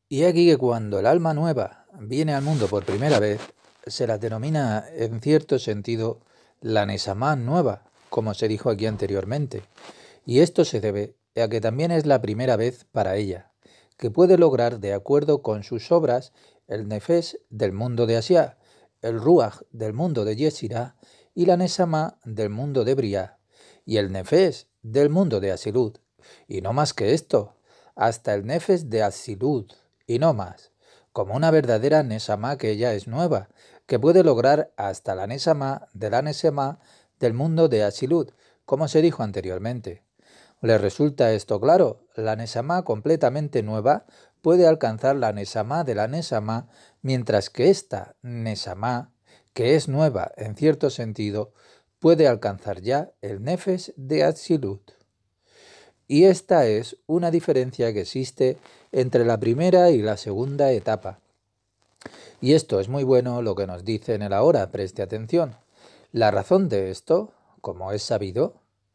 Y aquí que cuando el alma nueva viene al mundo por primera vez, se la denomina en cierto sentido la Nesamá nueva, como se dijo aquí anteriormente. Y esto se debe a que también es la primera vez para ella, que puede lograr de acuerdo con sus obras el Nefesh del mundo de Asia, el Ruach del mundo de Yesirá y la Nesamá del mundo de Briá, y el Nefesh del mundo de Asilut. Y no más que esto, hasta el Nefesh de Asilut, y no más, como una verdadera Nesamá que ya es nueva, que puede lograr hasta la Nesamá de la Nesamá del mundo de Asilut, como se dijo anteriormente. ¿Le resulta esto claro? La Nesamá completamente nueva puede alcanzar la Nesamá de la Nesamá, mientras que esta Nesamá, que es nueva en cierto sentido, puede alcanzar ya el Nefesh de Atzilut. Y esta es una diferencia que existe entre la primera y la segunda etapa. Y esto es muy bueno lo que nos dice en el ahora, preste atención. La razón de esto, como es sabido,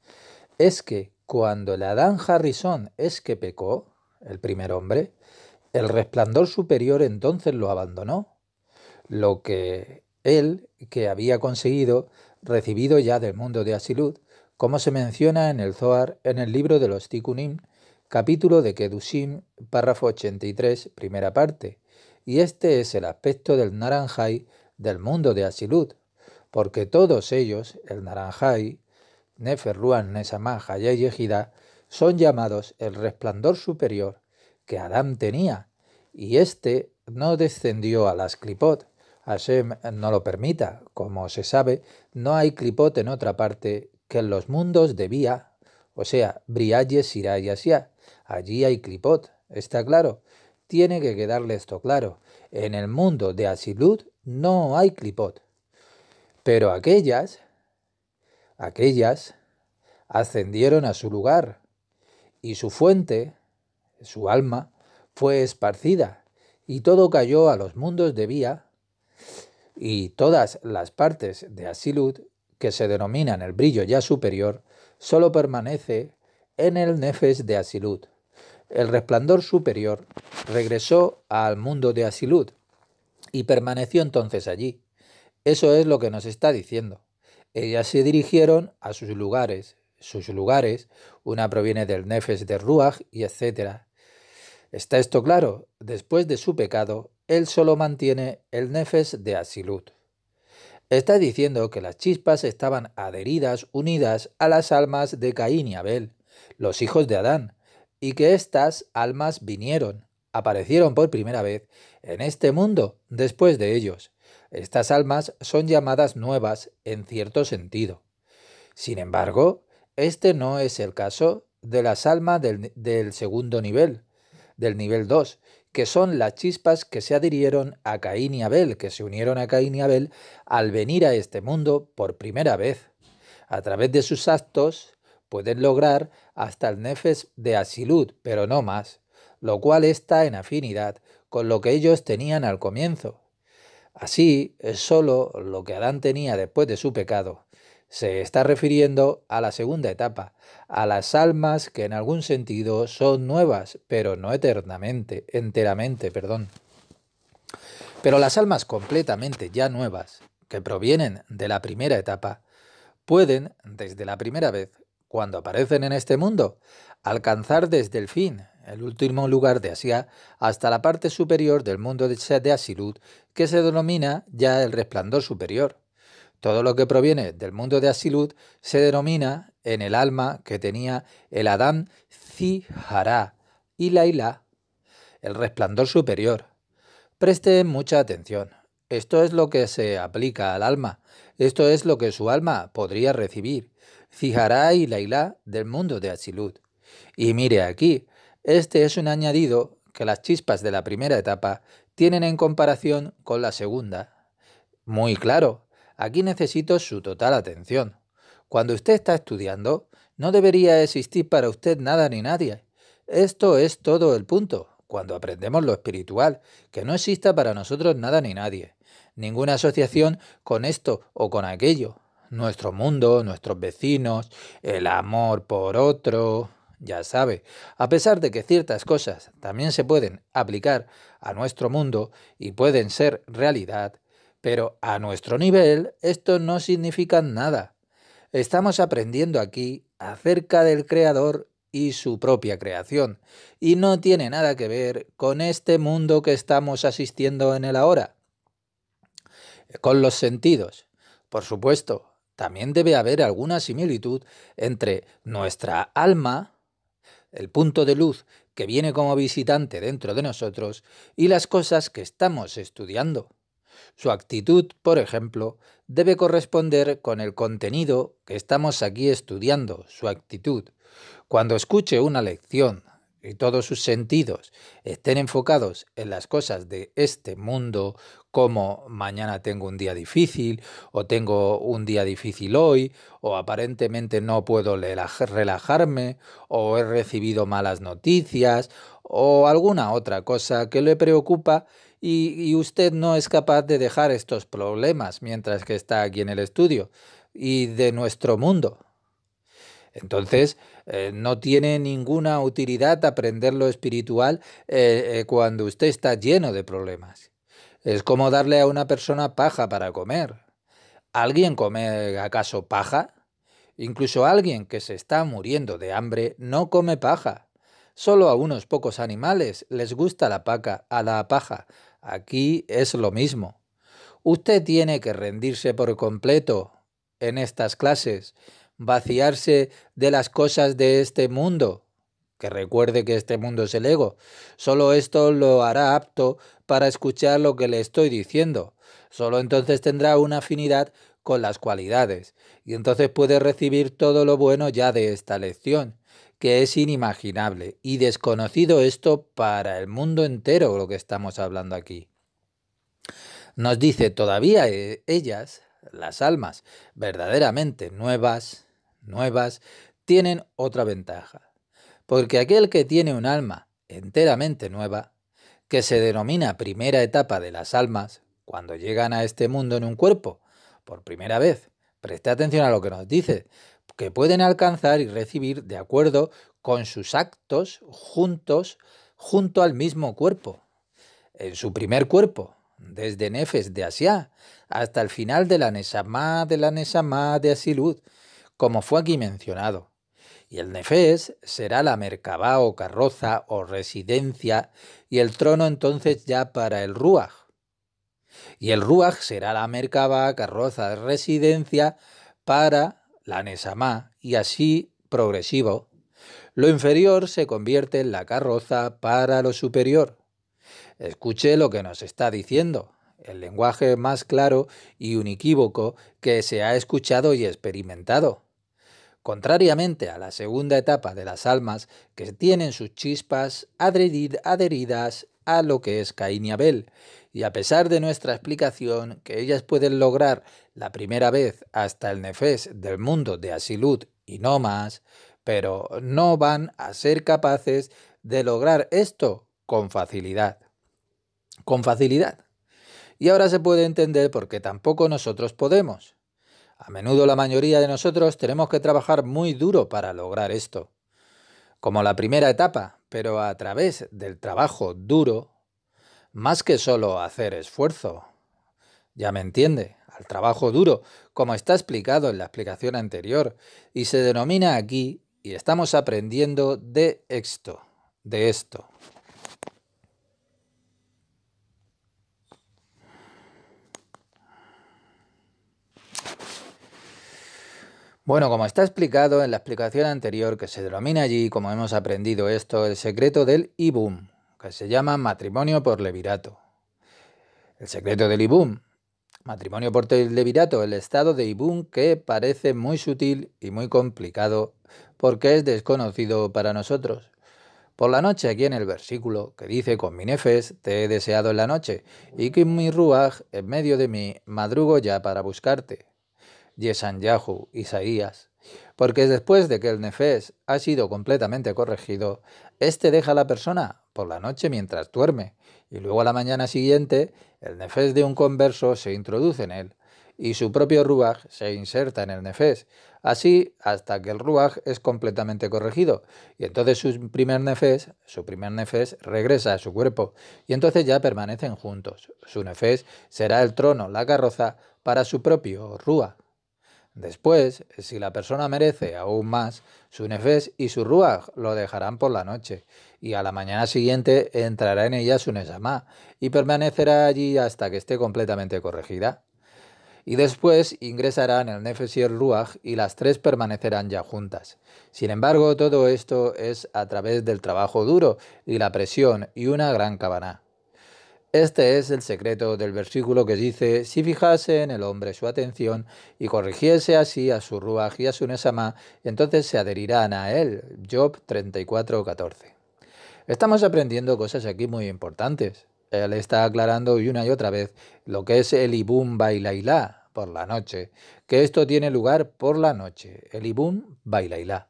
es que cuando el Adán Harrison es que pecó, el primer hombre, el resplandor superior entonces lo abandonó, lo que él, que había conseguido, recibido ya del mundo de Asilut, como se menciona en el Zohar, en el libro de los Tikkunim, capítulo de Kedushim, párrafo 83, primera parte. Y este es el aspecto del Naranjai del mundo de Asilut, porque todos ellos, el Naranjai, Nefer, Ruan, Nesamá, Hayá y Yehidá, son llamados el resplandor superior que Adán tenía, y éste no descendió a las Clipot. Hashem no lo permita. Como se sabe, no hay Clipot en otra parte que en los mundos de Bía, o sea, Briaye, Sirá y Asiá. Allí hay Clipot, ¿está claro? Tiene que quedarle esto claro. En el mundo de Asilut no hay Clipot. Pero aquellas ascendieron a su lugar, y su fuente, su alma, fue esparcida, y todo cayó a los mundos de Bía, y todas las partes de Asilut, que se denominan el brillo ya superior, solo permanece en el Nefesh de Asilut. El resplandor superior regresó al mundo de Asilut y permaneció entonces allí. Eso es lo que nos está diciendo. Ellas se dirigieron a sus lugares. Sus lugares, una proviene del Nefesh de Ruach y etcétera. ¿Está esto claro? Después de su pecado, él solo mantiene el Nefesh de Asilut. Está diciendo que las chispas estaban adheridas, unidas a las almas de Caín y Abel, los hijos de Adán, y que estas almas vinieron, aparecieron por primera vez en este mundo después de ellos. Estas almas son llamadas nuevas en cierto sentido. Sin embargo, este no es el caso de las almas del segundo nivel, del nivel 2, que son las chispas que se adhirieron a Caín y Abel, que se unieron a Caín y Abel al venir a este mundo por primera vez. A través de sus actos pueden lograr hasta el Nefesh de Asilut, pero no más, lo cual está en afinidad con lo que ellos tenían al comienzo. Así es solo lo que Adán tenía después de su pecado. Se está refiriendo a la segunda etapa, a las almas que en algún sentido son nuevas, pero no enteramente, perdón. Pero las almas completamente ya nuevas, que provienen de la primera etapa, pueden, desde la primera vez, cuando aparecen en este mundo, alcanzar desde el fin, el último lugar de Asia, hasta la parte superior del mundo de Asilut, que se denomina ya el resplandor superior. Todo lo que proviene del mundo de Asilut se denomina en el alma que tenía el Adán Zihará y la Ilá, el resplandor superior. Presten mucha atención. Esto es lo que se aplica al alma. Esto es lo que su alma podría recibir. Zihará y Lailá del mundo de Asilut. Y mire aquí, este es un añadido que las chispas de la primera etapa tienen en comparación con la segunda. Muy claro, aquí necesito su total atención. Cuando usted está estudiando, no debería existir para usted nada ni nadie. Esto es todo el punto, cuando aprendemos lo espiritual, que no exista para nosotros nada ni nadie. Ninguna asociación con esto o con aquello. Nuestro mundo, nuestros vecinos, el amor por otro. ya sabe, a pesar de que ciertas cosas también se pueden aplicar a nuestro mundo y pueden ser realidad, pero a nuestro nivel esto no significa nada. Estamos aprendiendo aquí acerca del Creador y su propia creación, y no tiene nada que ver con este mundo que estamos asistiendo en el ahora, con los sentidos. Por supuesto, también debe haber alguna similitud entre nuestra alma, el punto de luz que viene como visitante dentro de nosotros, y las cosas que estamos estudiando. Su actitud, por ejemplo, debe corresponder con el contenido que estamos aquí estudiando, su actitud. Cuando escuche una lección y todos sus sentidos estén enfocados en las cosas de este mundo, como mañana tengo un día difícil, o tengo un día difícil hoy, o aparentemente no puedo relajarme, o he recibido malas noticias, o alguna otra cosa que le preocupa, y usted no es capaz de dejar estos problemas mientras que está aquí en el estudio y de nuestro mundo. Entonces, no tiene ninguna utilidad aprender lo espiritual cuando usted está lleno de problemas. Es como darle a una persona paja para comer. ¿Alguien come acaso paja? Incluso alguien que se está muriendo de hambre no come paja. Solo a unos pocos animales les gusta la paja. Aquí es lo mismo. Usted tiene que rendirse por completo en estas clases, vaciarse de las cosas de este mundo. Que recuerde que este mundo es el ego. Solo esto lo hará apto para escuchar lo que le estoy diciendo. Solo entonces tendrá una afinidad con las cualidades y entonces puede recibir todo lo bueno ya de esta lección, que es inimaginable y desconocido esto para el mundo entero, lo que estamos hablando aquí. Nos dice todavía ellas, las almas verdaderamente nuevas, tienen otra ventaja. Porque aquel que tiene un alma enteramente nueva, que se denomina primera etapa de las almas, cuando llegan a este mundo en un cuerpo, por primera vez, preste atención a lo que nos dice, que pueden alcanzar y recibir de acuerdo con sus actos junto al mismo cuerpo, en su primer cuerpo, desde Nefes de Asia hasta el final de la Neshama de Asilut, como fue aquí mencionado. Y el Nefes será la Merkabá o carroza o residencia, y el trono entonces ya para el Ruach. Y el Ruach será la Merkabá, carroza, residencia para la Neshama, y así progresivo. Lo inferior se convierte en la carroza para lo superior. Escuche lo que nos está diciendo, el lenguaje más claro y unequívoco que se ha escuchado y experimentado. Contrariamente a la segunda etapa de las almas, que tienen sus chispas adheridas a lo que es Caín y Abel, y a pesar de nuestra explicación que ellas pueden lograr la primera vez hasta el nefés del mundo de Asilut y no más, pero no van a ser capaces de lograr esto con facilidad. Con facilidad. Y ahora se puede entender por qué tampoco nosotros podemos. A menudo la mayoría de nosotros tenemos que trabajar muy duro para lograr esto, como la primera etapa, pero a través del trabajo duro, más que solo hacer esfuerzo. Ya me entiende, al trabajo duro, como está explicado en la explicación anterior, y se denomina aquí, y estamos aprendiendo de esto. Bueno, como está explicado en la explicación anterior, que se denomina allí, como hemos aprendido esto, el secreto del Ibum, que se llama matrimonio por levirato. El secreto del Ibum, matrimonio por levirato, el estado de Ibum que parece muy sutil y muy complicado porque es desconocido para nosotros. Por la noche, aquí en el versículo, que dice, con mi nefes te he deseado en la noche, y con mi ruaj en medio de mí madrugo ya para buscarte. Yesanyahu, Isaías, porque después de que el nefés ha sido completamente corregido, éste deja a la persona por la noche mientras duerme, y luego a la mañana siguiente el nefés de un converso se introduce en él, y su propio ruaj se inserta en el nefes, así hasta que el ruaj es completamente corregido y entonces su primer nefes regresa a su cuerpo y entonces ya permanecen juntos. Su nefes será el trono, la carroza para su propio ruaj. Después, si la persona merece aún más, su nefes y su ruaj lo dejarán por la noche, y a la mañana siguiente entrará en ella su neshamá, y permanecerá allí hasta que esté completamente corregida. Y después ingresarán el nefes y el ruaj, y las tres permanecerán ya juntas. Sin embargo, todo esto es a través del trabajo duro y la presión y una gran cabana. Este es el secreto del versículo que dice: si fijase en el hombre su atención y corrigiese así a su ruaj y a su nesama, entonces se adherirán a él. Job 34:14. Estamos aprendiendo cosas aquí muy importantes. Él está aclarando una y otra vez lo que es el ibum bailailá, por la noche, que esto tiene lugar por la noche. El ibum bailailá.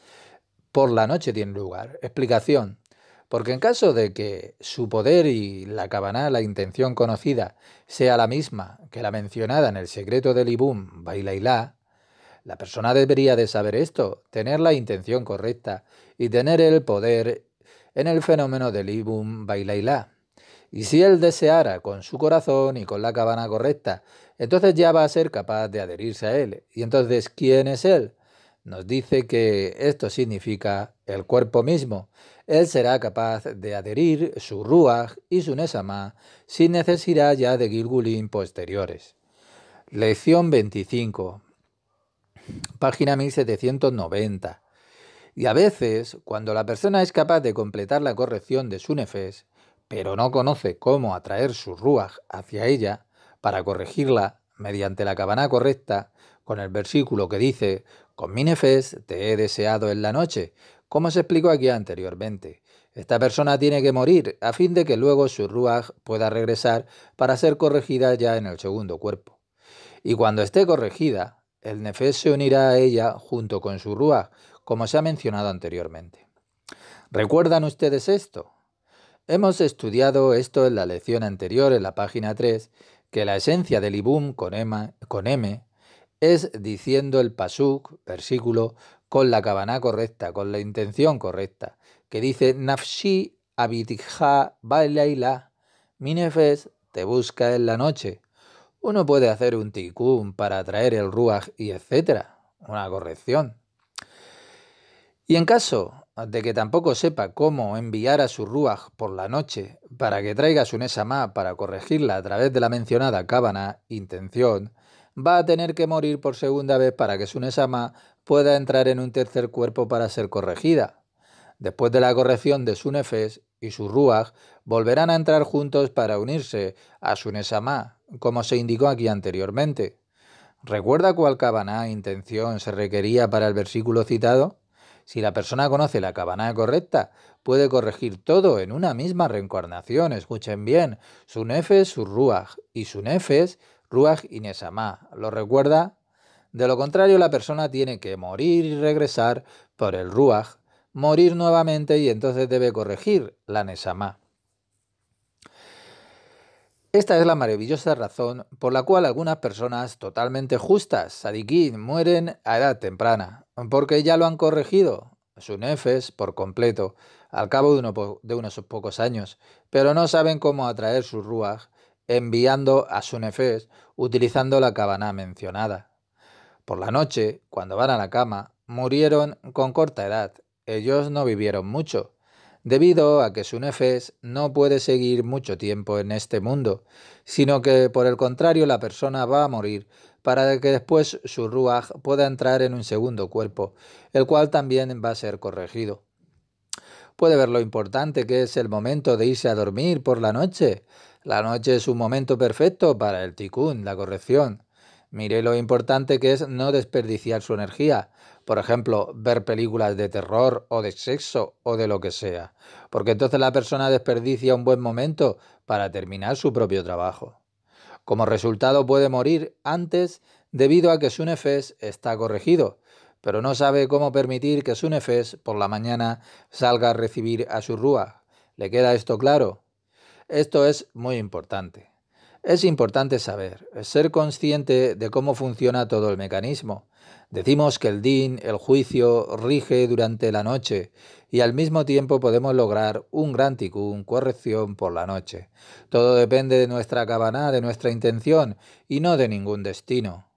Por la noche tiene lugar. Explicación. Porque en caso de que su poder y la cabana, la intención conocida, sea la misma que la mencionada en el secreto del Ibum, Bailailá, la persona debería de saber esto, tener la intención correcta y tener el poder en el fenómeno del Ibum, Bailailá. Y si él deseara con su corazón y con la cabana correcta, entonces ya va a ser capaz de adherirse a él. Y entonces, ¿quién es él? Nos dice que esto significa el cuerpo mismo. Él será capaz de adherir su ruaj y su nesama sin necesidad ya de gilgulín posteriores. Lección 25, página 1790. Y a veces, cuando la persona es capaz de completar la corrección de su nefes, pero no conoce cómo atraer su ruaj hacia ella para corregirla mediante la cabana correcta, con el versículo que dice: con mi nefes te he deseado en la noche, como se explicó aquí anteriormente. Esta persona tiene que morir a fin de que luego su ruaj pueda regresar para ser corregida ya en el segundo cuerpo. Y cuando esté corregida, el nefes se unirá a ella junto con su ruaj, como se ha mencionado anteriormente. ¿Recuerdan ustedes esto? Hemos estudiado esto en la lección anterior, en la página 3, que la esencia del Ibum con M es diciendo el pasuk, versículo, con la cabana correcta, con la intención correcta, que dice: Nafshi abidija bailaila, mi nefes te busca en la noche. Uno puede hacer un tikkun para atraer el ruaj y etcétera, una corrección. Y en caso de que tampoco sepa cómo enviar a su ruaj por la noche para que traiga su nesama para corregirla a través de la mencionada cabana, intención, va a tener que morir por segunda vez para que su nesama pueda entrar en un tercer cuerpo para ser corregida. Después de la corrección de su nefes y su ruaj, volverán a entrar juntos para unirse a su nesama, como se indicó aquí anteriormente. ¿Recuerda cuál cabana, intención, se requería para el versículo citado? Si la persona conoce la cabana correcta, puede corregir todo en una misma reencarnación. Escuchen bien: su nefes, su ruaj, y su nefes, ruaj y nesama. ¿Lo recuerda? De lo contrario, la persona tiene que morir y regresar por el ruaj, morir nuevamente y entonces debe corregir la nesama. Esta es la maravillosa razón por la cual algunas personas totalmente justas, sadiquín, mueren a edad temprana, porque ya lo han corregido, su nefes, por completo, al cabo de unos pocos años, pero no saben cómo atraer su ruaj, enviando a su nefes, utilizando la cabana mencionada. Por la noche, cuando van a la cama, murieron con corta edad. Ellos no vivieron mucho, debido a que su nefes no puede seguir mucho tiempo en este mundo, sino que por el contrario la persona va a morir para que después su ruaj pueda entrar en un segundo cuerpo, el cual también va a ser corregido. ¿Puede ver lo importante que es el momento de irse a dormir por la noche? La noche es un momento perfecto para el tikkun, la corrección. Mire lo importante que es no desperdiciar su energía. Por ejemplo, ver películas de terror o de sexo o de lo que sea. Porque entonces la persona desperdicia un buen momento para terminar su propio trabajo. Como resultado puede morir antes debido a que su nefes está corregido, pero no sabe cómo permitir que su nefes por la mañana salga a recibir a su ruaj. ¿Le queda esto claro? Esto es muy importante. Es importante saber, ser consciente de cómo funciona todo el mecanismo. Decimos que el din, el juicio, rige durante la noche y al mismo tiempo podemos lograr un gran tikkun, corrección por la noche. Todo depende de nuestra kavaná, de nuestra intención y no de ningún destino.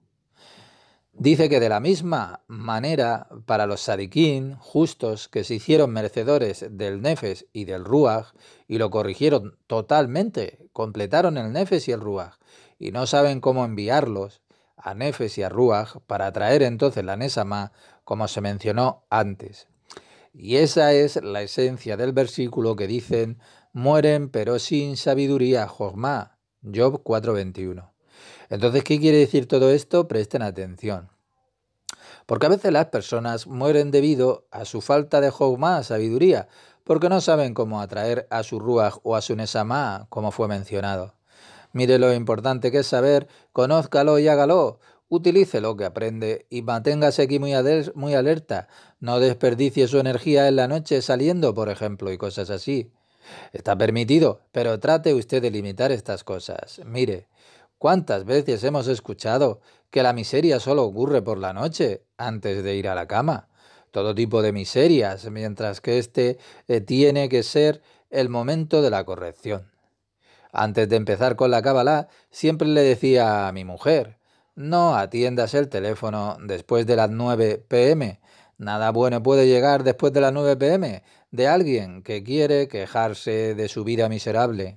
Dice que de la misma manera, para los sadiquín, justos, que se hicieron merecedores del nefes y del ruaj, y lo corrigieron totalmente, completaron el nefes y el ruaj, y no saben cómo enviarlos a nefes y a ruaj para atraer entonces la nesama, como se mencionó antes. Y esa es la esencia del versículo que dicen, mueren pero sin sabiduría, Jogma, Job 4:21. Entonces, ¿qué quiere decir todo esto? Presten atención. Porque a veces las personas mueren debido a su falta de Jogma, sabiduría, porque no saben cómo atraer a su Ruach o a su Nesamá, como fue mencionado. Mire lo importante que es saber, conózcalo y hágalo. Utilice lo que aprende y manténgase aquí muy alerta. No desperdicie su energía en la noche saliendo, por ejemplo, y cosas así. Está permitido, pero trate usted de limitar estas cosas. Mire, ¿cuántas veces hemos escuchado que la miseria solo ocurre por la noche, antes de ir a la cama? Todo tipo de miserias, mientras que tiene que ser el momento de la corrección. Antes de empezar con la cábala, siempre le decía a mi mujer, no atiendas el teléfono después de las 9 p.m. Nada bueno puede llegar después de las 9 p.m. de alguien que quiere quejarse de su vida miserable.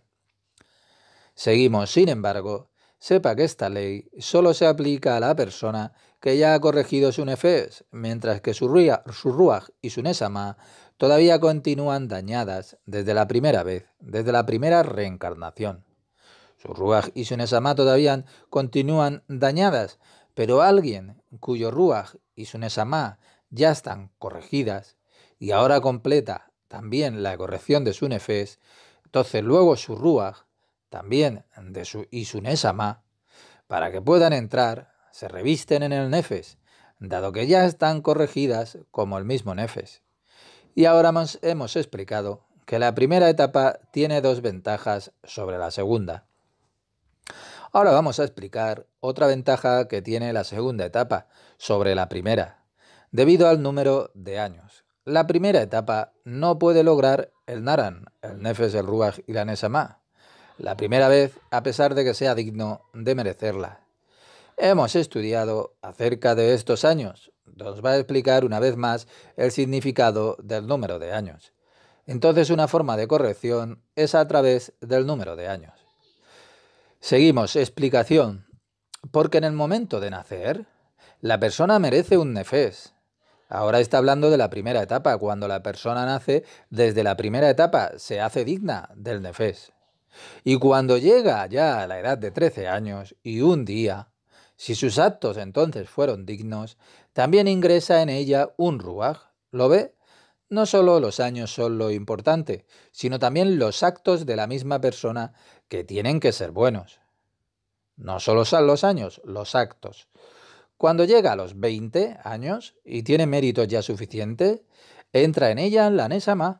Seguimos, sin embargo, sepa que esta ley solo se aplica a la persona que ya ha corregido su nefes, mientras que su ruaj y su nesama todavía continúan dañadas desde la primera vez, desde la primera reencarnación. Su ruaj y su nesama todavía continúan dañadas, pero alguien cuyo ruaj y su nesama ya están corregidas y ahora completa también la corrección de su nefes, entonces luego su ruaj también y su nesama, para que puedan entrar, se revisten en el nefes, dado que ya están corregidas como el mismo nefes. Y ahora hemos explicado que la primera etapa tiene dos ventajas sobre la segunda. Ahora vamos a explicar otra ventaja que tiene la segunda etapa sobre la primera, debido al número de años. La primera etapa no puede lograr el naran, el nefes, el ruaj y la nesama, la primera vez, a pesar de que sea digno de merecerla. Hemos estudiado acerca de estos años. Nos va a explicar una vez más el significado del número de años. Entonces, una forma de corrección es a través del número de años. Seguimos, explicación. Porque en el momento de nacer, la persona merece un nefes. Ahora está hablando de la primera etapa. Cuando la persona nace, desde la primera etapa se hace digna del nefes. Y cuando llega ya a la edad de 13 años y un día, si sus actos entonces fueron dignos, también ingresa en ella un ruaj. ¿Lo ve? No solo los años son lo importante, sino también los actos de la misma persona que tienen que ser buenos. No solo son los años, los actos. Cuando llega a los 20 años y tiene méritos ya suficientes, entra en ella la nesama.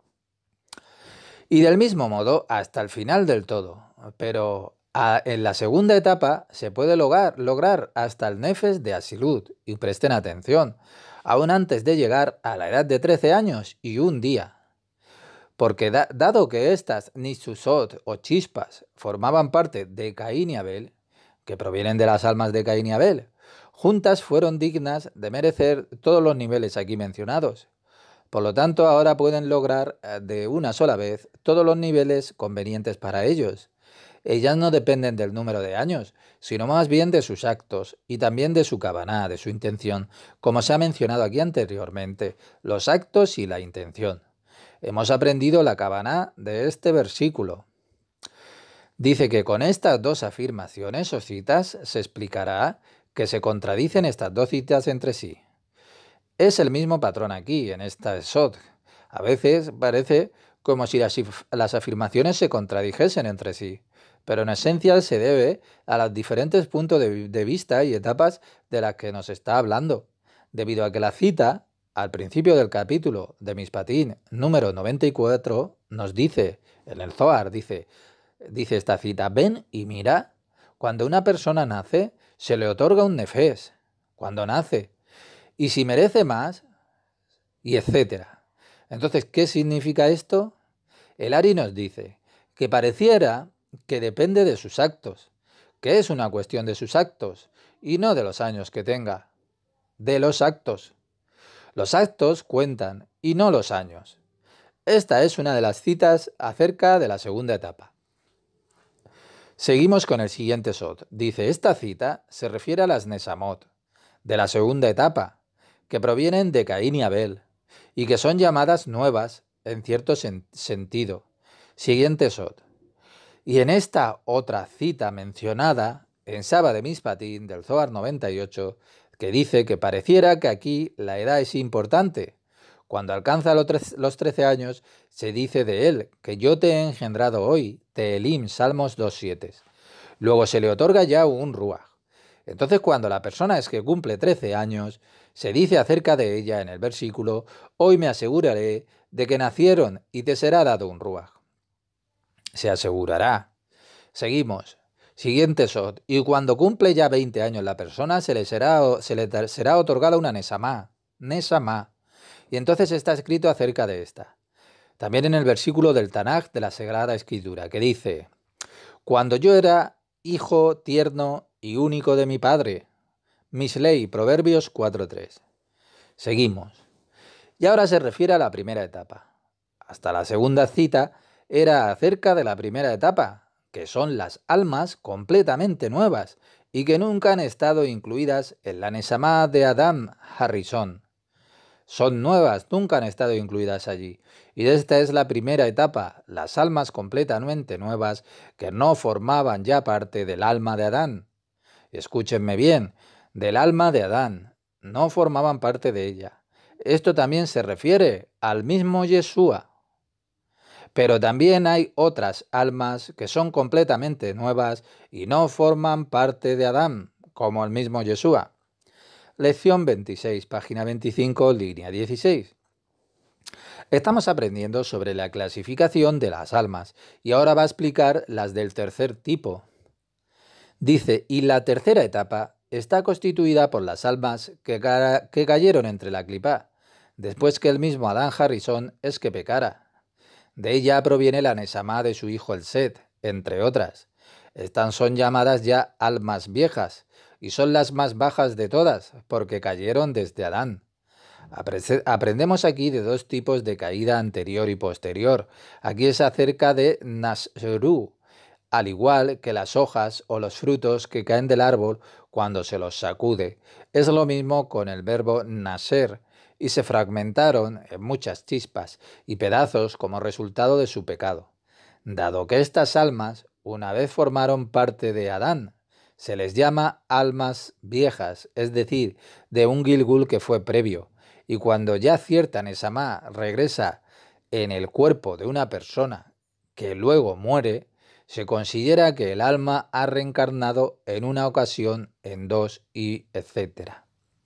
Y del mismo modo hasta el final del todo. Pero en la segunda etapa se puede lograr hasta el nefes de Asilut. Y presten atención, aún antes de llegar a la edad de 13 años y un día. Porque dado que estas Nisusot o chispas formaban parte de Caín y Abel, que provienen de las almas de Caín y Abel, juntas fueron dignas de merecer todos los niveles aquí mencionados. Por lo tanto, ahora pueden lograr de una sola vez todos los niveles convenientes para ellos. Ellas no dependen del número de años, sino más bien de sus actos y también de su kavaná, de su intención, como se ha mencionado aquí anteriormente, los actos y la intención. Hemos aprendido la kavaná de este versículo. Dice que con estas dos afirmaciones o citas se explicará que se contradicen estas dos citas entre sí. Es el mismo patrón aquí, en esta Sod. A veces parece como si las afirmaciones se contradijesen entre sí, pero en esencia se debe a los diferentes puntos de vista y etapas de las que nos está hablando, debido a que la cita, al principio del capítulo de Mishpatim número 94, nos dice, en el Zohar, dice, Dice esta cita, ven y mira, cuando una persona nace, se le otorga un nefes, cuando nace, y si merece más, y etcétera. Entonces, ¿qué significa esto? El Ari nos dice que pareciera que depende de sus actos, que es una cuestión de sus actos, y no de los años que tenga, de los actos. Los actos cuentan, y no los años. Esta es una de las citas acerca de la segunda etapa. Seguimos con el siguiente sot. Dice, esta cita se refiere a las Nesamot, de la segunda etapa, que provienen de Caín y Abel, y que son llamadas nuevas en cierto sentido. Siguiente sot. Y en esta otra cita mencionada, en Saba de Mishpatim, del Zohar 98, que dice que pareciera que aquí la edad es importante. Cuando alcanza los 13 años, se dice de él que yo te he engendrado hoy, Teelim, Salmos 2.7. Luego se le otorga ya un ruaj. Entonces, cuando la persona es que cumple 13 años, se dice acerca de ella en el versículo, hoy me aseguraré de que nacieron y te será dado un ruaj. Se asegurará. Seguimos. Siguiente sot. Y cuando cumple ya 20 años la persona, se le será otorgada una nesamá. Nesamá. Y entonces está escrito acerca de esta. También en el versículo del Tanaj de la Sagrada Escritura, que dice, cuando yo era hijo tierno y único de mi padre. Mislei, Proverbios 4.3. Seguimos. Y ahora se refiere a la primera etapa. Hasta la segunda cita era acerca de la primera etapa, que son las almas completamente nuevas y que nunca han estado incluidas en la Nesamá de Adam Harrison. Son nuevas, nunca han estado incluidas allí. Y esta es la primera etapa, las almas completamente nuevas que no formaban ya parte del alma de Adán. Escúchenme bien, del alma de Adán, no formaban parte de ella. Esto también se refiere al mismo Yeshua. Pero también hay otras almas que son completamente nuevas y no forman parte de Adán, como el mismo Yeshua. Lección 26, página 25, línea 16. Estamos aprendiendo sobre la clasificación de las almas y ahora va a explicar las del tercer tipo. Dice, y la tercera etapa está constituida por las almas que cayeron entre la clipá, después que el mismo Adán Harrison es que pecara. De ella proviene la Nesamá de su hijo el Set, entre otras. Estas son llamadas ya almas viejas, y son las más bajas de todas, porque cayeron desde Adán. Aprendemos aquí de dos tipos de caída anterior y posterior. Aquí es acerca de Nasru, al igual que las hojas o los frutos que caen del árbol cuando se los sacude. Es lo mismo con el verbo naser, y se fragmentaron en muchas chispas y pedazos como resultado de su pecado. Dado que estas almas, una vez formaron parte de Adán, se les llama almas viejas, es decir, de un Gilgul que fue previo, y cuando ya cierta Nesamá regresa en el cuerpo de una persona que luego muere, se considera que el alma ha reencarnado en una ocasión, en dos y etcétera.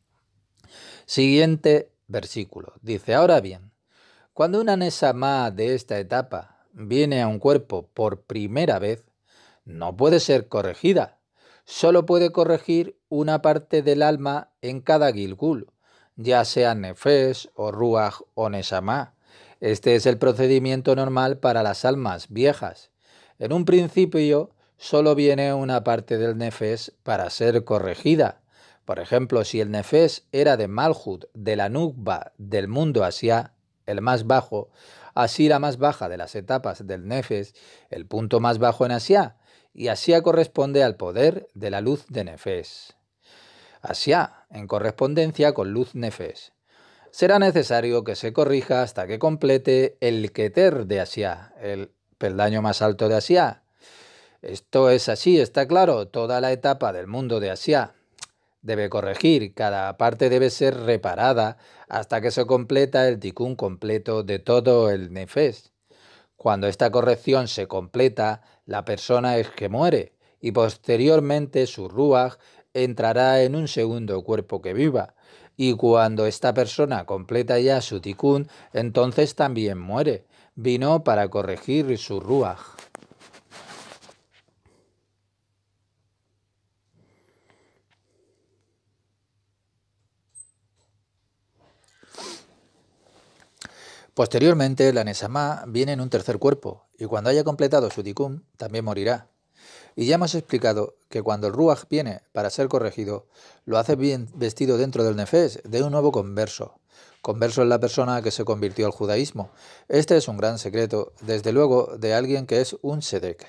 Siguiente versículo. Dice, ahora bien, cuando una Nesamá de esta etapa viene a un cuerpo por primera vez, no puede ser corregida. Solo puede corregir una parte del alma en cada Gilgul, ya sea Nefesh o Ruach o Nesamá. Este es el procedimiento normal para las almas viejas. En un principio solo viene una parte del Nefesh para ser corregida. Por ejemplo, si el Nefesh era de Malhut, de la Nukba, del mundo Asia, el más bajo, así la más baja de las etapas del Nefesh, el punto más bajo en Asia, y Asia corresponde al poder de la luz de Nefesh. Asia, en correspondencia con luz Nefesh. Será necesario que se corrija hasta que complete el Keter de Asia, el peldaño más alto de Asia. Esto es así, está claro, toda la etapa del mundo de Asia debe corregir, cada parte debe ser reparada hasta que se completa el Tikkun completo de todo el Nefesh. Cuando esta corrección se completa, la persona es que muere y posteriormente su Ruach entrará en un segundo cuerpo que viva. Y cuando esta persona completa ya su Tikkun, entonces también muere. Vino para corregir su Ruach. Posteriormente, la Neshama viene en un tercer cuerpo, y cuando haya completado su tikkun, también morirá. Y ya hemos explicado que cuando el Ruach viene para ser corregido, lo hace bien vestido dentro del Nefesh de un nuevo converso. Converso es la persona que se convirtió al judaísmo. Este es un gran secreto, desde luego, de alguien que es un Sedek.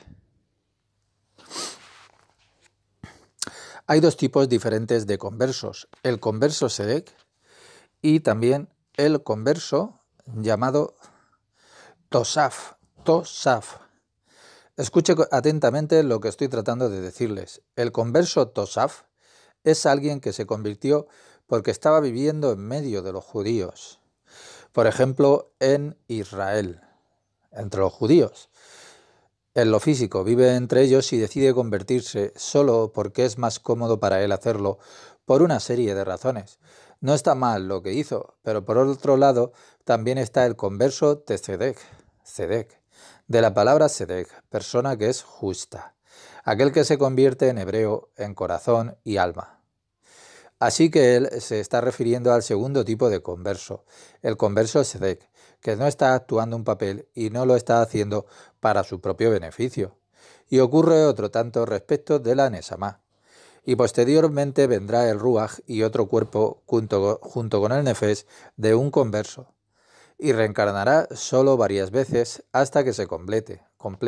Hay dos tipos diferentes de conversos, el converso Sedek y también el converso llamado Tosaf. Tosaf. Escuche atentamente lo que estoy tratando de decirles. El converso Tosaf es alguien que se convirtió porque estaba viviendo en medio de los judíos. Por ejemplo, en Israel, entre los judíos. En lo físico, vive entre ellos y decide convertirse solo porque es más cómodo para él hacerlo por una serie de razones. No está mal lo que hizo, pero por otro lado también está el converso Tzedek, de la palabra Sedek, persona que es justa, aquel que se convierte en hebreo en corazón y alma. Así que él se está refiriendo al segundo tipo de converso, el converso Sedek, que no está actuando un papel y no lo está haciendo para su propio beneficio. Y ocurre otro tanto respecto de la Neshama. Y posteriormente vendrá el Ruach y otro cuerpo junto con el Nefesh de un converso. Y reencarnará solo varias veces hasta que se complete.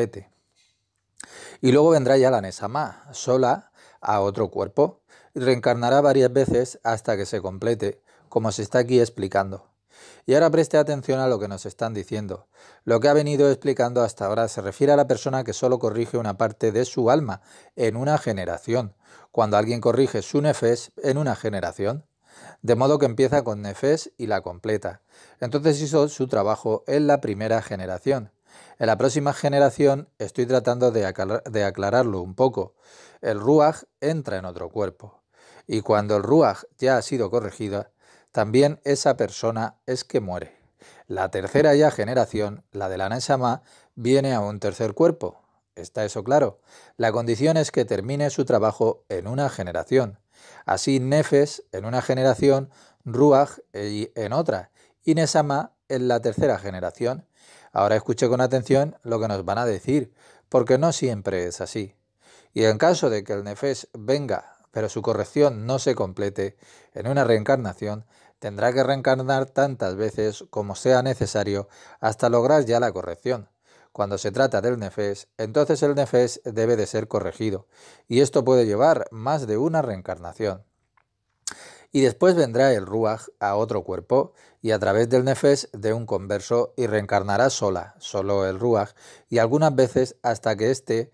Y luego vendrá ya la Neshama, sola a otro cuerpo, y reencarnará varias veces hasta que se complete, como se está aquí explicando. Y ahora preste atención a lo que nos están diciendo. Lo que ha venido explicando hasta ahora se refiere a la persona que solo corrige una parte de su alma en una generación, cuando alguien corrige su nefesh en una generación. De modo que empieza con nefesh y la completa. Entonces hizo su trabajo en la primera generación. En la próxima generación estoy tratando de aclararlo un poco. El Ruach entra en otro cuerpo. Y cuando el Ruach ya ha sido corregido, también esa persona es que muere. La tercera ya generación, la de la Neshama, viene a un tercer cuerpo. ¿Está eso claro? La condición es que termine su trabajo en una generación. Así Nefesh en una generación, Ruach en otra, y Neshama en la tercera generación. Ahora escuche con atención lo que nos van a decir, porque no siempre es así. Y en caso de que el Nefesh venga, pero su corrección no se complete en una reencarnación, tendrá que reencarnar tantas veces como sea necesario hasta lograr ya la corrección. Cuando se trata del Nefesh, entonces el Nefesh debe de ser corregido, y esto puede llevar más de una reencarnación. Y después vendrá el Ruach a otro cuerpo, y a través del Nefesh de un converso, y reencarnará solo el Ruach, y algunas veces hasta que esté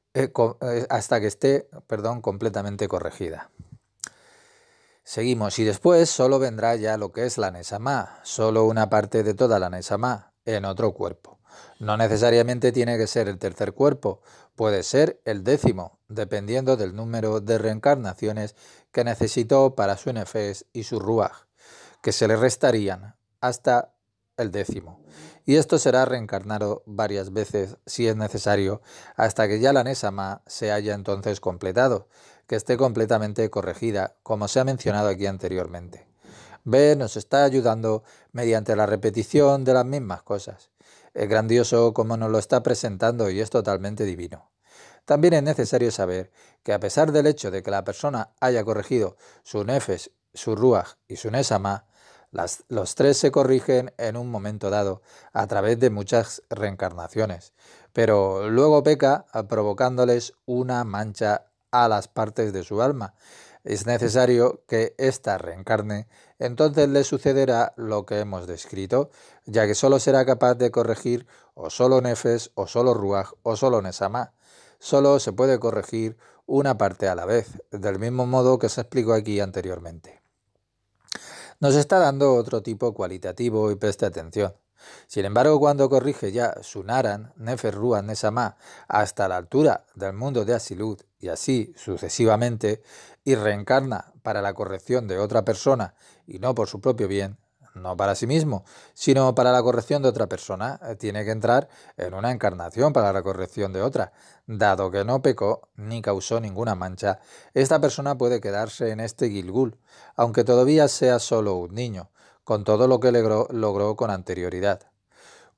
completamente corregida. Seguimos, y después solo vendrá ya lo que es la Neshama, solo una parte de toda la Neshama, en otro cuerpo. No necesariamente tiene que ser el tercer cuerpo, puede ser el 10º, dependiendo del número de reencarnaciones que necesitó para su Nefesh y su Ruach, que se le restarían hasta el 10º. Y esto será reencarnado varias veces si es necesario, hasta que ya la Neshama se haya entonces completado, que esté completamente corregida, como se ha mencionado aquí anteriormente. B nos está ayudando mediante la repetición de las mismas cosas. Es grandioso como nos lo está presentando y es totalmente divino. También es necesario saber que a pesar del hecho de que la persona haya corregido su Nefesh, su Ruach y su Neshama, los tres se corrigen en un momento dado a través de muchas reencarnaciones, pero luego peca provocándoles una mancha a las partes de su alma. Es necesario que ésta reencarne, entonces le sucederá lo que hemos descrito, ya que solo será capaz de corregir o solo Nefesh, o solo Ruach, o solo Neshama. Solo se puede corregir una parte a la vez, del mismo modo que se explicó aquí anteriormente. Nos está dando otro tipo cualitativo y preste atención. Sin embargo, cuando corrige ya su Naran, Nefesh, Ruach, Neshama hasta la altura del mundo de Asilut y así sucesivamente, y reencarna para la corrección de otra persona y no por su propio bien, no para sí mismo, sino para la corrección de otra persona, tiene que entrar en una encarnación para la corrección de otra. Dado que no pecó ni causó ninguna mancha, esta persona puede quedarse en este Gilgul, aunque todavía sea solo un niño, con todo lo que logró con anterioridad.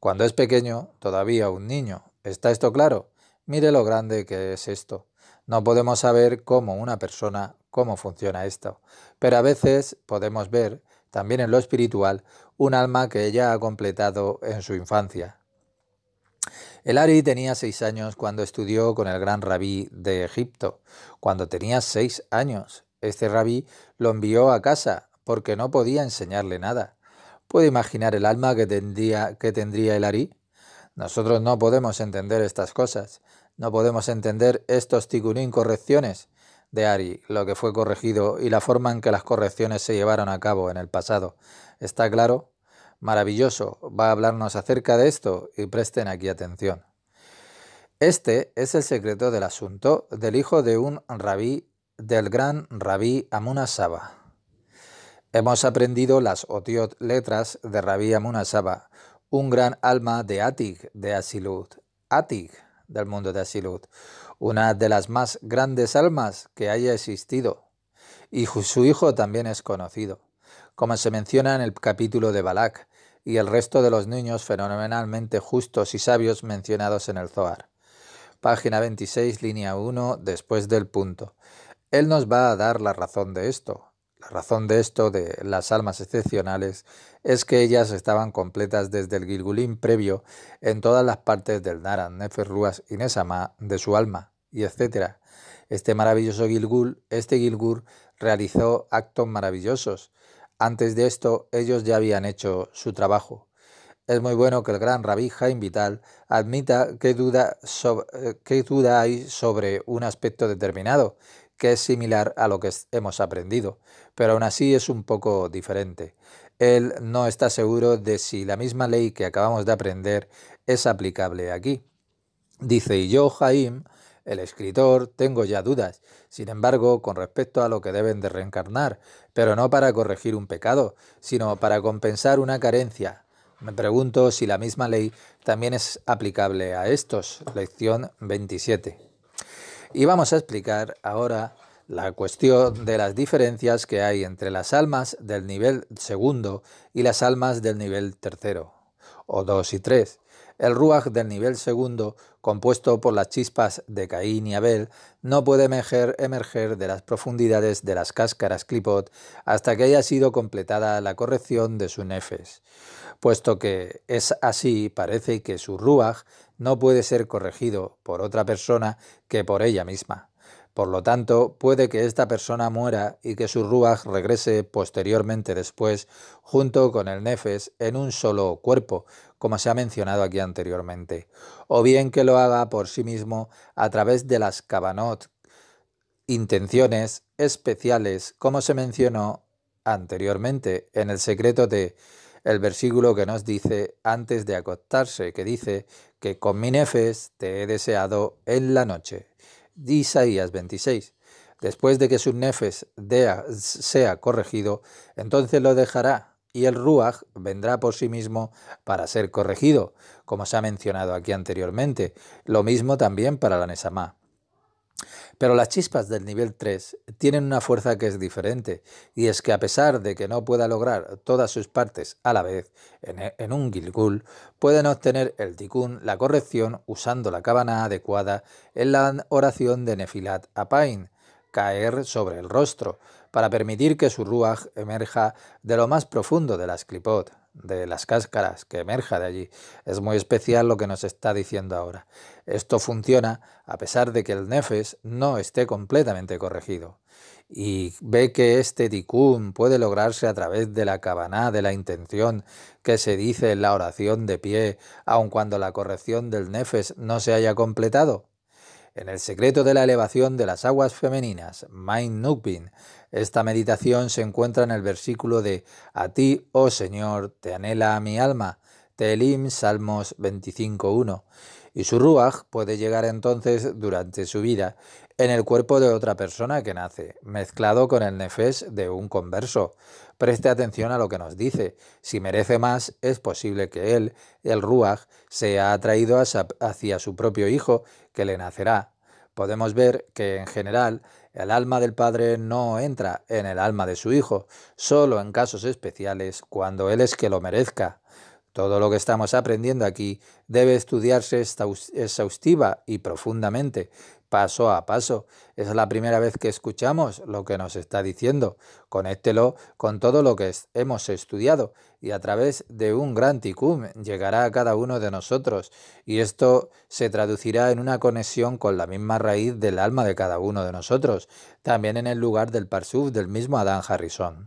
Cuando es pequeño, todavía un niño. ¿Está esto claro? Mire lo grande que es esto. No podemos saber cómo funciona esto, pero a veces podemos ver, también en lo espiritual, un alma que ella ha completado en su infancia. El Ari tenía 6 años cuando estudió con el gran rabí de Egipto. Cuando tenía 6 años, este rabí lo envió a casa porque no podía enseñarle nada. ¿Puede imaginar el alma que tendría el Ari? Nosotros no podemos entender estas cosas. No podemos entender estos tikkunim correcciones de Ari, lo que fue corregido y la forma en que las correcciones se llevaron a cabo en el pasado. ¿Está claro? Maravilloso. Va a hablarnos acerca de esto y presten aquí atención. Este es el secreto del asunto del hijo de un rabí, del gran rabí Amuna Saba. Hemos aprendido las otiot letras de Rabí Amuna Saba, un gran alma de Atik de Asilut, Atik del mundo de Asilut, una de las más grandes almas que haya existido, y su hijo también es conocido, como se menciona en el capítulo de Balak, y el resto de los niños fenomenalmente justos y sabios mencionados en el Zohar. Página 26, línea 1, después del punto. Él nos va a dar la razón de esto. La razón de esto, de las almas excepcionales, es que ellas estaban completas desde el Gilgulim previo en todas las partes del Naran, Nefer, Ruach y Nesama de su alma, y etc. Este maravilloso Gilgul, realizó actos maravillosos. Antes de esto, ellos ya habían hecho su trabajo. Es muy bueno que el gran Rabí Haim Vital admita qué duda hay sobre un aspecto determinado, que es similar a lo que hemos aprendido, pero aún así es un poco diferente. Él no está seguro de si la misma ley que acabamos de aprender es aplicable aquí. Dice, y yo, Haim, el escritor, tengo ya dudas, sin embargo, con respecto a lo que deben de reencarnar, pero no para corregir un pecado, sino para compensar una carencia. Me pregunto si la misma ley también es aplicable a estos. Lección 27. Y vamos a explicar ahora la cuestión de las diferencias que hay entre las almas del nivel segundo y las almas del nivel tercero, o 2 y 3. El Ruach del nivel segundo, compuesto por las chispas de Caín y Abel, no puede emerger de las profundidades de las cáscaras Klipot hasta que haya sido completada la corrección de su nefes. Puesto que es así, parece que su Ruach no puede ser corregido por otra persona que por ella misma. Por lo tanto, puede que esta persona muera y que su Ruach regrese posteriormente después, junto con el Nefes, en un solo cuerpo, como se ha mencionado aquí anteriormente, o bien que lo haga por sí mismo a través de las Kavanot, intenciones especiales, como se mencionó anteriormente en el secreto de el versículo que nos dice antes de acostarse, que dice que con mi nefes te he deseado en la noche. Isaías 26. Después de que su nefes sea corregido, entonces lo dejará y el Ruach vendrá por sí mismo para ser corregido, como se ha mencionado aquí anteriormente. Lo mismo también para la Nesamá. Pero las chispas del nivel 3 tienen una fuerza que es diferente, y es que a pesar de que no pueda lograr todas sus partes a la vez en un Gilgul, pueden obtener el Tikkun, la corrección, usando la cábana adecuada en la oración de Nefilat Apain, caer sobre el rostro, para permitir que su Ruach emerja de lo más profundo de las Klipot, de las cáscaras, que emerja de allí. Es muy especial lo que nos está diciendo ahora. Esto funciona a pesar de que el Nefes no esté completamente corregido. Y ve que este Tikkun puede lograrse a través de la Kavaná, de la intención que se dice en la oración de pie, aun cuando la corrección del Nefes no se haya completado. En el secreto de la elevación de las aguas femeninas, Main Nukbin, esta meditación se encuentra en el versículo de A ti, oh Señor, te anhela mi alma, Tehilim, Salmos 25.1, y su Ruach puede llegar entonces durante su vida en el cuerpo de otra persona que nace, mezclado con el nefes de un converso. Preste atención a lo que nos dice. Si merece más, es posible que él, el Ruach, sea atraído hacia su propio hijo, que le nacerá. Podemos ver que, en general, el alma del padre no entra en el alma de su hijo, solo en casos especiales, cuando él es que lo merezca. Todo lo que estamos aprendiendo aquí debe estudiarse exhaustiva y profundamente, paso a paso. Es la primera vez que escuchamos lo que nos está diciendo. Conéctelo con todo lo que hemos estudiado y a través de un gran tikkun llegará a cada uno de nosotros y esto se traducirá en una conexión con la misma raíz del alma de cada uno de nosotros, también en el lugar del Parsuf del mismo Adán Harrison.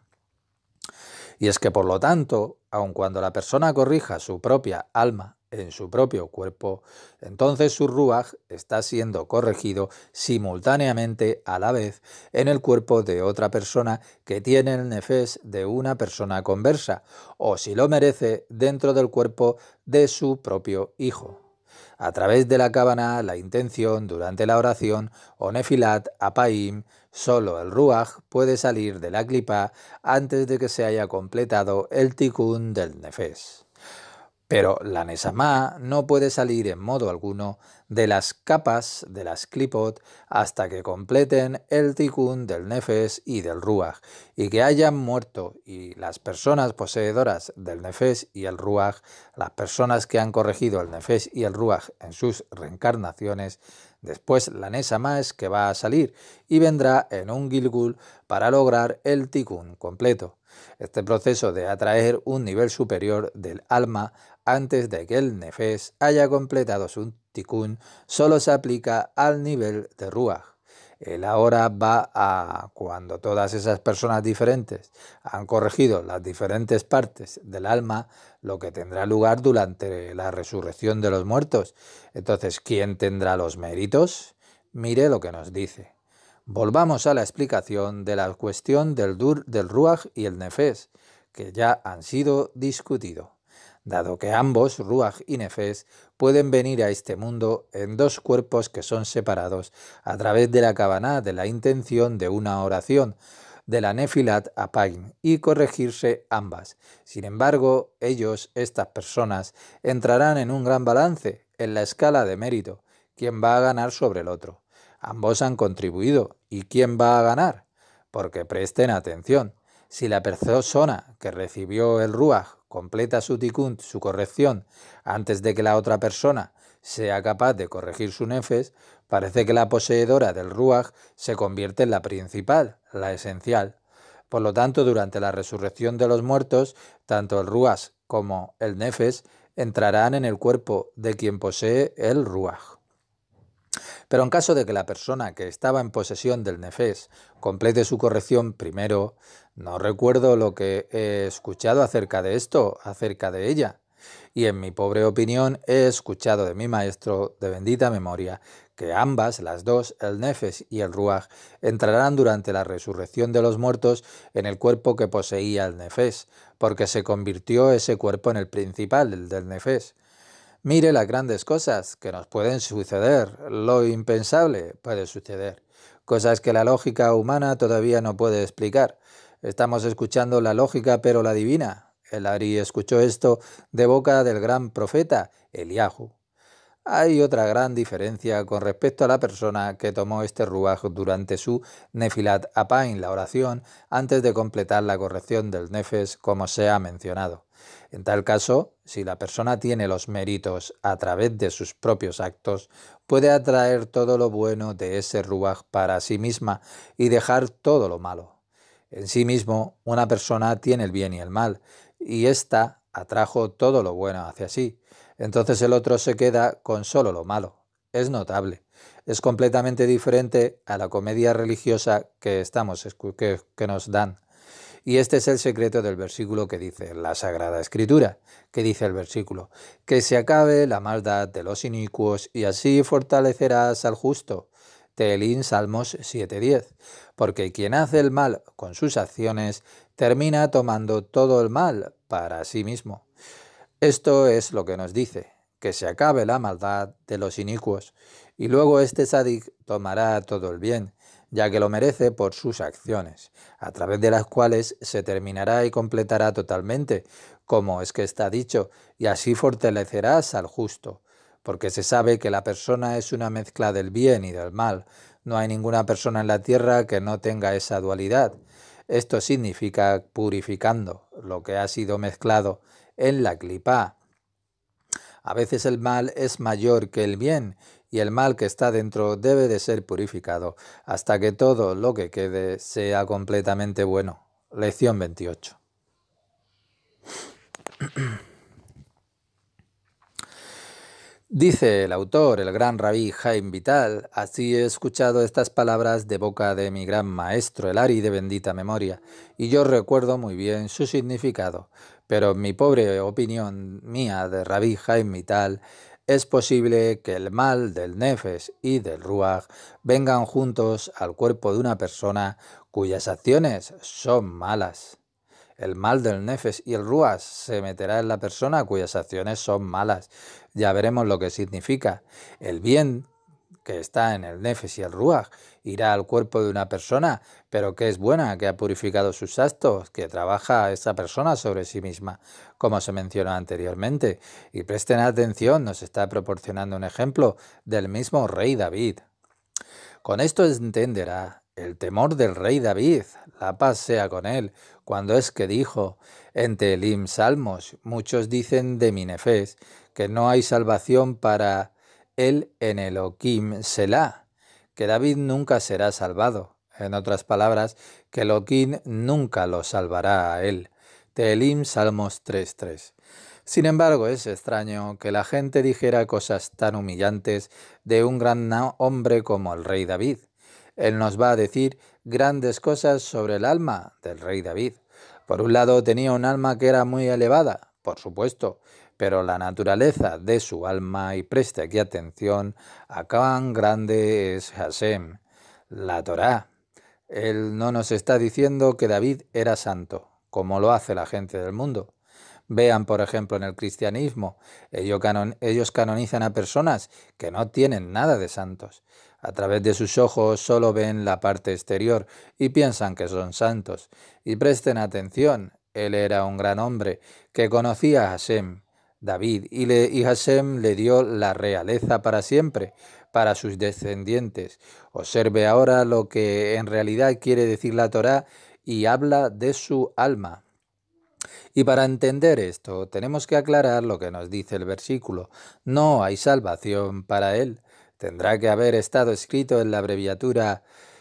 Y es que, por lo tanto, aun cuando la persona corrija su propia alma en su propio cuerpo, entonces su ruaj está siendo corregido simultáneamente a la vez en el cuerpo de otra persona que tiene el nefes de una persona conversa, o si lo merece, dentro del cuerpo de su propio hijo. A través de la cábana, la intención durante la oración o nefilat, apaim, solo el ruaj puede salir de la clipa antes de que se haya completado el tikkun del nefes. Pero la Neshama no puede salir en modo alguno de las capas de las klipot hasta que completen el tikkun del nefes y del ruaj y que hayan muerto, y las personas poseedoras del nefes y el ruaj, las personas que han corregido el nefes y el ruaj en sus reencarnaciones, después la Neshama es que va a salir y vendrá en un gilgul para lograr el tikkun completo. Este proceso de atraer un nivel superior del alma antes de que el nefes haya completado su tikkun solo se aplica al nivel de ruaj. El ahora va a cuando todas esas personas diferentes han corregido las diferentes partes del alma, lo que tendrá lugar durante la resurrección de los muertos. Entonces, ¿quién tendrá los méritos? Mire lo que nos dice. Volvamos a la explicación de la cuestión del ruaj y el nefes, que ya han sido discutidos. Dado que ambos, ruaj y nefes, pueden venir a este mundo en dos cuerpos que son separados a través de la kavaná de la intención de una oración, de la nefilat apaim, y corregirse ambas. Sin embargo, estas personas, entrarán en un gran balance en la escala de mérito, quién va a ganar sobre el otro. Ambos han contribuido. ¿Y quién va a ganar? Porque presten atención. Si la persona que recibió el ruaj completa su tikkun, su corrección, antes de que la otra persona sea capaz de corregir su nefes, parece que la poseedora del ruaj se convierte en la principal, la esencial. Por lo tanto, durante la resurrección de los muertos, tanto el ruaj como el nefes entrarán en el cuerpo de quien posee el ruaj. Pero en caso de que la persona que estaba en posesión del nefes complete su corrección primero, no recuerdo lo que he escuchado acerca de esto, acerca de ella. Y en mi pobre opinión he escuchado de mi maestro de bendita memoria que ambas, las dos, el nefes y el ruaj, entrarán durante la resurrección de los muertos en el cuerpo que poseía el nefes, porque se convirtió ese cuerpo en el principal, el del nefes. Mire las grandes cosas que nos pueden suceder, lo impensable puede suceder, cosas que la lógica humana todavía no puede explicar. Estamos escuchando la lógica pero la divina. El Ari escuchó esto de boca del gran profeta Eliahu. Hay otra gran diferencia con respecto a la persona que tomó este ruaj durante su nefilat apaim, la oración, antes de completar la corrección del nefes, como se ha mencionado. En tal caso, si la persona tiene los méritos a través de sus propios actos, puede atraer todo lo bueno de ese ruaj para sí misma y dejar todo lo malo. En sí mismo, una persona tiene el bien y el mal, y ésta atrajo todo lo bueno hacia sí. Entonces el otro se queda con solo lo malo. Es notable. Es completamente diferente a la comedia religiosa que nos dan. Y este es el secreto del versículo que dice la Sagrada Escritura, que dice el versículo, que se acabe la maldad de los inicuos y así fortalecerás al justo. Teelín Salmos 7:10, porque quien hace el mal con sus acciones termina tomando todo el mal para sí mismo. Esto es lo que nos dice, que se acabe la maldad de los inicuos, y luego este tzadik tomará todo el bien, ya que lo merece por sus acciones, a través de las cuales se terminará y completará totalmente, como es que está dicho, y así fortalecerás al justo, porque se sabe que la persona es una mezcla del bien y del mal. No hay ninguna persona en la tierra que no tenga esa dualidad. Esto significa purificando lo que ha sido mezclado en la clipá. A veces el mal es mayor que el bien, y el mal que está dentro debe de ser purificado hasta que todo lo que quede sea completamente bueno. Lección 28. Dice el autor, el gran rabí Jaime Vital: así he escuchado estas palabras de boca de mi gran maestro, el Ari de bendita memoria, y yo recuerdo muy bien su significado, pero en mi pobre opinión mía de rabí Jaime Vital, es posible que el mal del nefes y del ruaj vengan juntos al cuerpo de una persona cuyas acciones son malas. El mal del nefes y el ruaj se meterá en la persona cuyas acciones son malas. Ya veremos lo que significa. El bien que está en el nefes y el ruaj irá al cuerpo de una persona, pero que es buena, que ha purificado sus actos, que trabaja esa persona sobre sí misma, como se mencionó anteriormente. Y presten atención, nos está proporcionando un ejemplo del mismo rey David. Con esto entenderá el temor del rey David, la paz sea con él, cuando es que dijo en Tehilim Salmos: muchos dicen de mi nefes que no hay salvación para él en Elohim Selah, que David nunca será salvado. En otras palabras, que Elohim nunca lo salvará a él. Tehilim Salmos 3:3. Sin embargo, es extraño que la gente dijera cosas tan humillantes de un gran hombre como el rey David. Él nos va a decir grandes cosas sobre el alma del rey David. Por un lado, tenía un alma que era muy elevada, por supuesto, pero la naturaleza de su alma, y preste aquí atención, a cuán grande es Hashem, la Torá. Él no nos está diciendo que David era santo, como lo hace la gente del mundo. Vean, por ejemplo, en el cristianismo, ellos canonizan a personas que no tienen nada de santos. A través de sus ojos solo ven la parte exterior y piensan que son santos. Y presten atención, él era un gran hombre que conocía a Hashem, David, y Hashem le dio la realeza para siempre, para sus descendientes. Observe ahora lo que en realidad quiere decir la Torá y habla de su alma. Y para entender esto, tenemos que aclarar lo que nos dice el versículo. No hay salvación para él. Tendrá que haber estado escrito en la abreviatura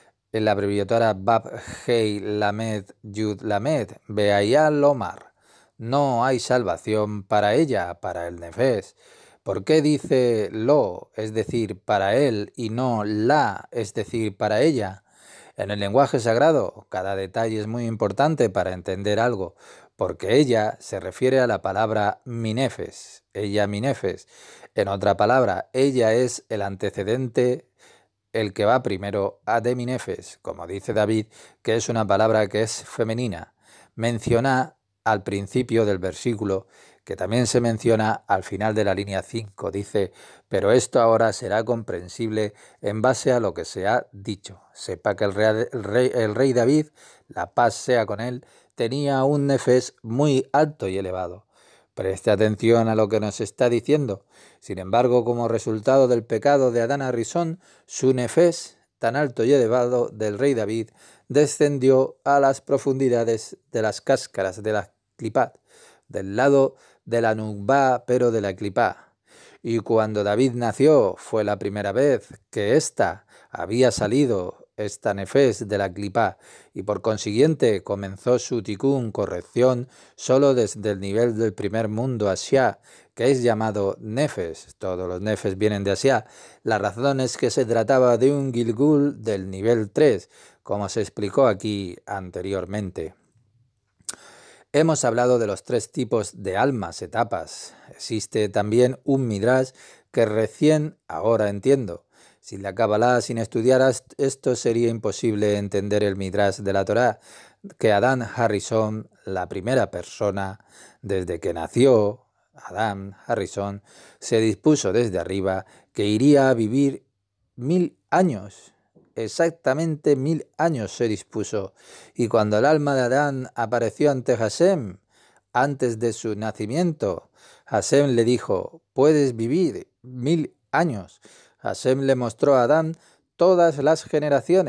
Bab Hei Lamed Yud Lamed Beaya Lomar. No hay salvación para ella, para el nefes. ¿Por qué dice lo, es decir, para él, y no la, es decir, para ella? En el lenguaje sagrado, cada detalle es muy importante para entender algo, porque ella se refiere a la palabra minefes, ella minefes. En otra palabra, ella es el antecedente, el que va primero a de minefes, como dice David, que es una palabra que es femenina. Menciona al principio del versículo, que también se menciona al final de la línea 5, dice: pero esto ahora será comprensible en base a lo que se ha dicho. Sepa que el rey David, la paz sea con él, tenía un nefes muy alto y elevado. Preste atención a lo que nos está diciendo. Sin embargo, como resultado del pecado de Adán Arrisón, su nefes, tan alto y elevado del rey David, descendió a las profundidades de las cáscaras de la clipat, del lado de la nukba, pero de la clipá. Y cuando David nació, fue la primera vez que ésta había salido, esta nefes, de la clipá, y por consiguiente comenzó su tikún, corrección, solo desde el nivel del primer mundo, Asia, que es llamado nefes. Todos los nefes vienen de Asia. La razón es que se trataba de un gilgul del nivel 3, como se explicó aquí anteriormente. Hemos hablado de los 3 tipos de almas, etapas. Existe también un midrash que recién ahora entiendo. Sin la Kabbalah, sin estudiar esto, sería imposible entender el midrash de la Torá, que Adán Harrison, la primera persona, desde que nació, Adán Harrison, se dispuso desde arriba que iría a vivir 1000 años. Exactamente 1000 años se dispuso, y cuando el alma de Adán apareció ante Hashem, antes de su nacimiento, Hashem le dijo: puedes vivir 1000 años. Hashem le mostró a Adán todas las generaciones,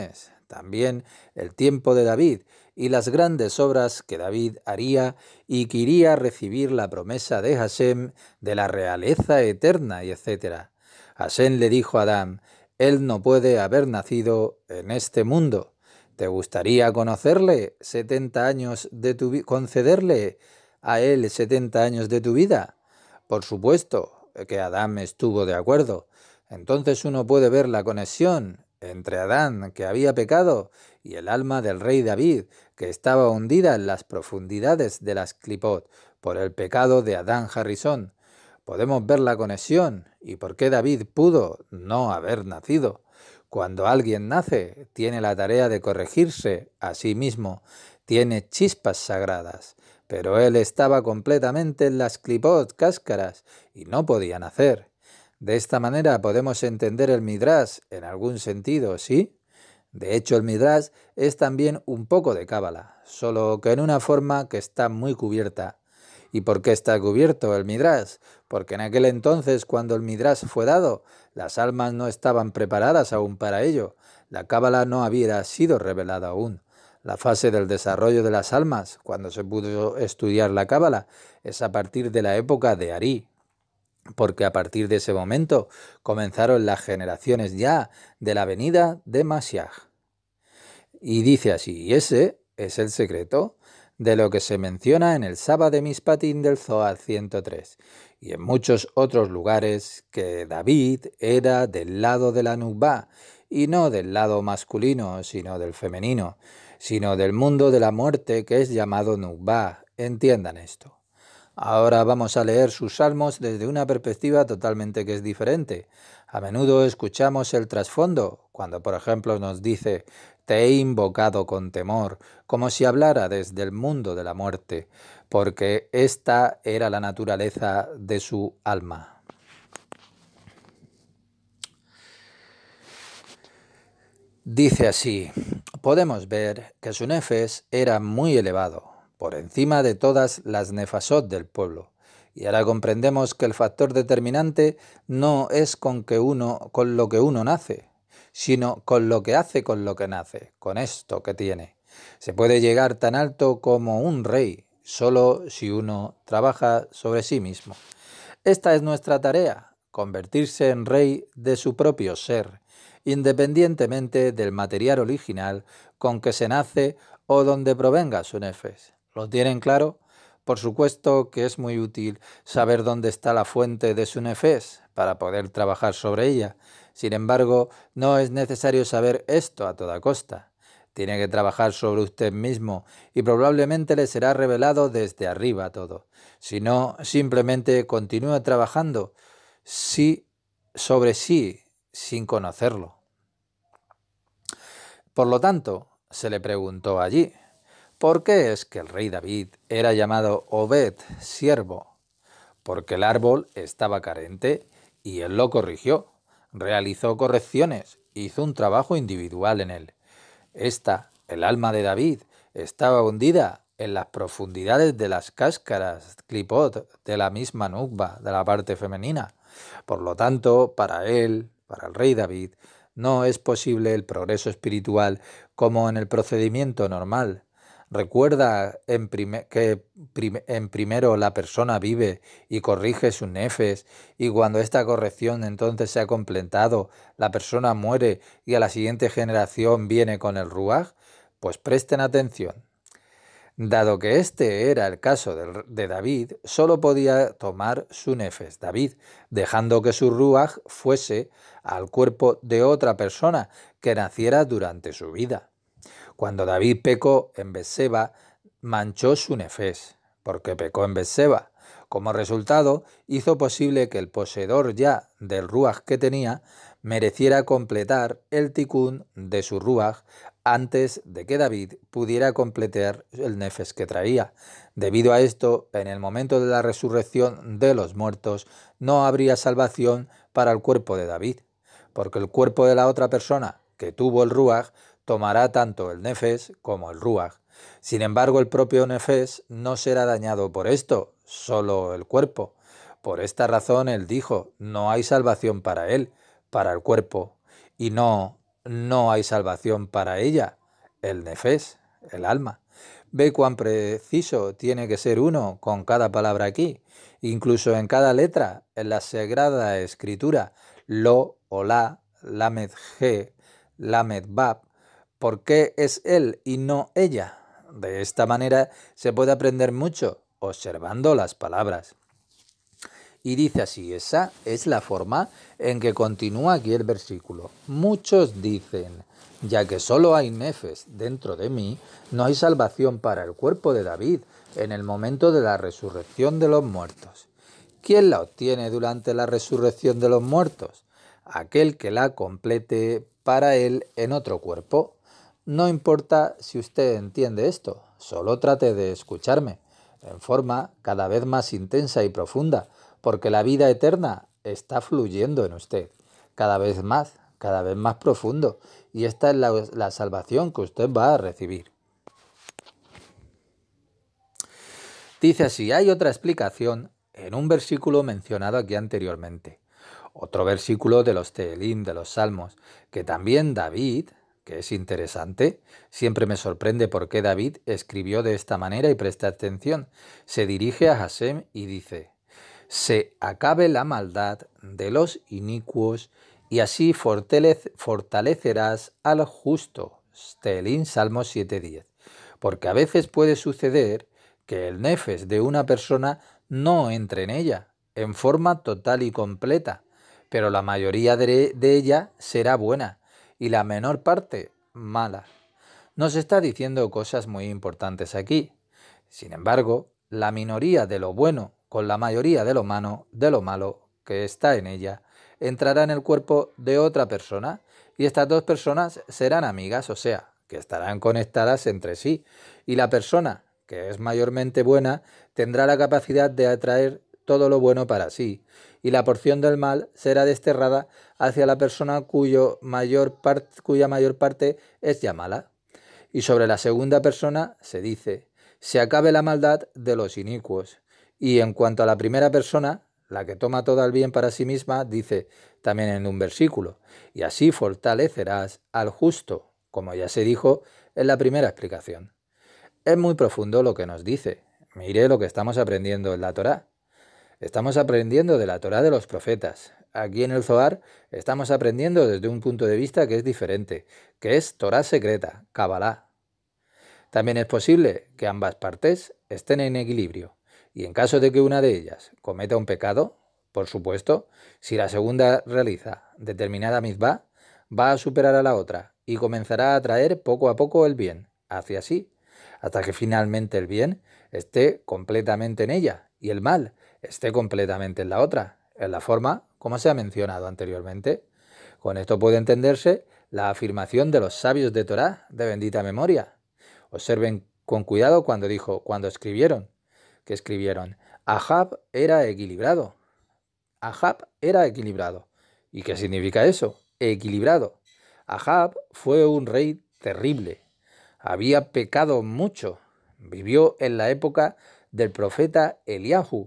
también el tiempo de David y las grandes obras que David haría y que iría a recibir la promesa de Hashem de la realeza eterna y etc. Hashem le dijo a Adán: él no puede haber nacido en este mundo. ¿Te gustaría conocerle 70 años de concederle a él 70 años de tu vida? Por supuesto que Adán estuvo de acuerdo. Entonces uno puede ver la conexión entre Adán, que había pecado, y el alma del rey David, que estaba hundida en las profundidades de las Clipot por el pecado de Adán Harrison. Podemos ver la conexión y por qué David pudo no haber nacido. Cuando alguien nace, tiene la tarea de corregirse a sí mismo, tiene chispas sagradas, pero él estaba completamente en las Clipot, cáscaras, y no podía nacer. De esta manera podemos entender el Midrash en algún sentido, ¿sí? De hecho, el Midrash es también un poco de cábala, solo que en una forma que está muy cubierta. ¿Y por qué está cubierto el Midrash? Porque en aquel entonces, cuando el Midrash fue dado, las almas no estaban preparadas aún para ello. La cábala no había sido revelada aún. La fase del desarrollo de las almas, cuando se pudo estudiar la cábala, es a partir de la época de Ari, porque a partir de ese momento comenzaron las generaciones ya de la venida de Mashiach. Y dice así, y ese es el secreto de lo que se menciona en el Saba de Mishpatim del Zohar 103 y en muchos otros lugares, que David era del lado de la Nukba, y no del lado masculino, sino del femenino, sino del mundo de la muerte que es llamado Nukba. Entiendan esto. Ahora vamos a leer sus salmos desde una perspectiva totalmente que es diferente. A menudo escuchamos el trasfondo, cuando por ejemplo nos dice: te he invocado con temor, como si hablara desde el mundo de la muerte, porque esta era la naturaleza de su alma. Dice así: podemos ver que su nefes era muy elevado, por encima de todas las nefasot del pueblo. Y ahora comprendemos que el factor determinante no es con lo que uno nace, sino con lo que hace con lo que nace, con esto que tiene. Se puede llegar tan alto como un rey, solo si uno trabaja sobre sí mismo. Esta es nuestra tarea, convertirse en rey de su propio ser, independientemente del material original con que se nace o donde provenga su nefes. ¿Lo tienen claro? Por supuesto que es muy útil saber dónde está la fuente de su nefes para poder trabajar sobre ella. Sin embargo, no es necesario saber esto a toda costa. Tiene que trabajar sobre usted mismo y probablemente le será revelado desde arriba todo. Si no, simplemente continúe trabajando sobre sí sin conocerlo. Por lo tanto, se le preguntó allí: ¿por qué es que el rey David era llamado Obed, siervo? Porque el árbol estaba carente y él lo corrigió, realizó correcciones, hizo un trabajo individual en él. El alma de David, estaba hundida en las profundidades de las cáscaras, clipot, de la misma nukba, de la parte femenina. Por lo tanto, para él, para el rey David, no es posible el progreso espiritual como en el procedimiento normal. Recuerda que primero la persona vive y corrige sus nefes, y cuando esta corrección entonces se ha completado, la persona muere y a la siguiente generación viene con el ruaj. Pues presten atención. Dado que este era el caso de David, solo podía tomar su nefes, David, dejando que su ruaj fuese al cuerpo de otra persona que naciera durante su vida. Cuando David pecó en Betseba, manchó su nefes, porque pecó en Betseba. Como resultado, hizo posible que el poseedor ya del ruaj que tenía mereciera completar el tikún de su ruaj antes de que David pudiera completar el nefes que traía. Debido a esto, en el momento de la resurrección de los muertos, no habría salvación para el cuerpo de David, porque el cuerpo de la otra persona que tuvo el ruaj tomará tanto el nefes como el ruaj. Sin embargo, el propio nefes no será dañado por esto, solo el cuerpo. Por esta razón él dijo: no hay salvación para él, para el cuerpo, y no no hay salvación para ella, el nefes, el alma. Ve cuán preciso tiene que ser uno con cada palabra aquí, incluso en cada letra, en la Sagrada Escritura, lo o la, lamed ge, lamed bab. ¿Por qué es él y no ella? De esta manera se puede aprender mucho observando las palabras. Y dice así, esa es la forma en que continúa aquí el versículo. Muchos dicen, ya que solo hay nefes dentro de mí, no hay salvación para el cuerpo de David en el momento de la resurrección de los muertos. ¿Quién la obtiene durante la resurrección de los muertos? Aquel que la complete para él en otro cuerpo. No importa si usted entiende esto, solo trate de escucharme en forma cada vez más intensa y profunda, porque la vida eterna está fluyendo en usted, cada vez más profundo, y esta es la salvación que usted va a recibir. Dice así, hay otra explicación en un versículo mencionado aquí anteriormente, otro versículo de los Tehilim, de los Salmos, que también David, que es interesante, siempre me sorprende por qué David escribió de esta manera y presta atención, se dirige a Hashem y dice, se acabe la maldad de los inicuos y así fortalecerás al justo. Tehilim, Salmos 7:10. Porque a veces puede suceder que el nefes de una persona no entre en ella en forma total y completa, pero la mayoría de ella será buena y la menor parte mala. Nos está diciendo cosas muy importantes aquí. Sin embargo, la minoría de lo bueno con la mayoría de lo malo que está en ella, entrará en el cuerpo de otra persona y estas dos personas serán amigas, o sea, que estarán conectadas entre sí. Y la persona que es mayormente buena tendrá la capacidad de atraer todo lo bueno para sí, y la porción del mal será desterrada hacia la persona cuya mayor parte es ya mala. Y sobre la segunda persona se dice, se acabe la maldad de los inicuos. Y en cuanto a la primera persona, la que toma todo el bien para sí misma, dice también en un versículo, y así fortalecerás al justo, como ya se dijo en la primera explicación. Es muy profundo lo que nos dice. Mire lo que estamos aprendiendo en la Torá. Estamos aprendiendo de la Torá de los profetas. Aquí en el Zohar estamos aprendiendo desde un punto de vista que es diferente, que es Torá secreta, Kabbalah. También es posible que ambas partes estén en equilibrio, y en caso de que una de ellas cometa un pecado, por supuesto, si la segunda realiza determinada mitzvah, va a superar a la otra y comenzará a traer poco a poco el bien hacia sí, hasta que finalmente el bien esté completamente en ella y el mal esté completamente en la otra, en la forma como se ha mencionado anteriormente. Con esto puede entenderse la afirmación de los sabios de Torá de bendita memoria. Observen con cuidado cuando escribieron, que escribieron, Ahab era equilibrado. Ahab era equilibrado. ¿Y qué significa eso? Equilibrado. Ahab fue un rey terrible. Había pecado mucho. Vivió en la época del profeta Eliahu.